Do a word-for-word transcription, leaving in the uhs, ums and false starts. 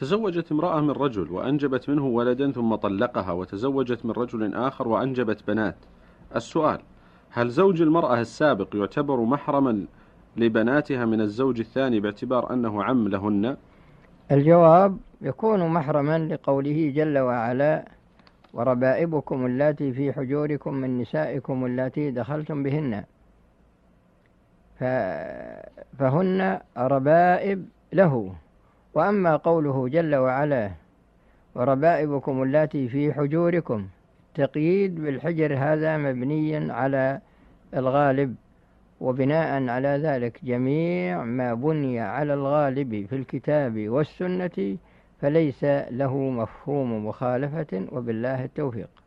تزوجت امرأة من رجل وأنجبت منه ولدا ثم طلقها وتزوجت من رجل آخر وأنجبت بنات. السؤال: هل زوج المرأة السابق يعتبر محرما لبناتها من الزوج الثاني باعتبار أنه عم لهن؟ الجواب: يكون محرما لقوله جل وعلا: وربائبكم اللاتي في حجوركم من نسائكم اللاتي دخلتم بهن، فهن ربائب له. وأما قوله جل وعلا: وربائبكم اللاتي في حجوركم، تقييد بالحجر هذا مبني على الغالب، وبناء على ذلك جميع ما بني على الغالب في الكتاب والسنة فليس له مفهوم مخالفة، وبالله التوفيق.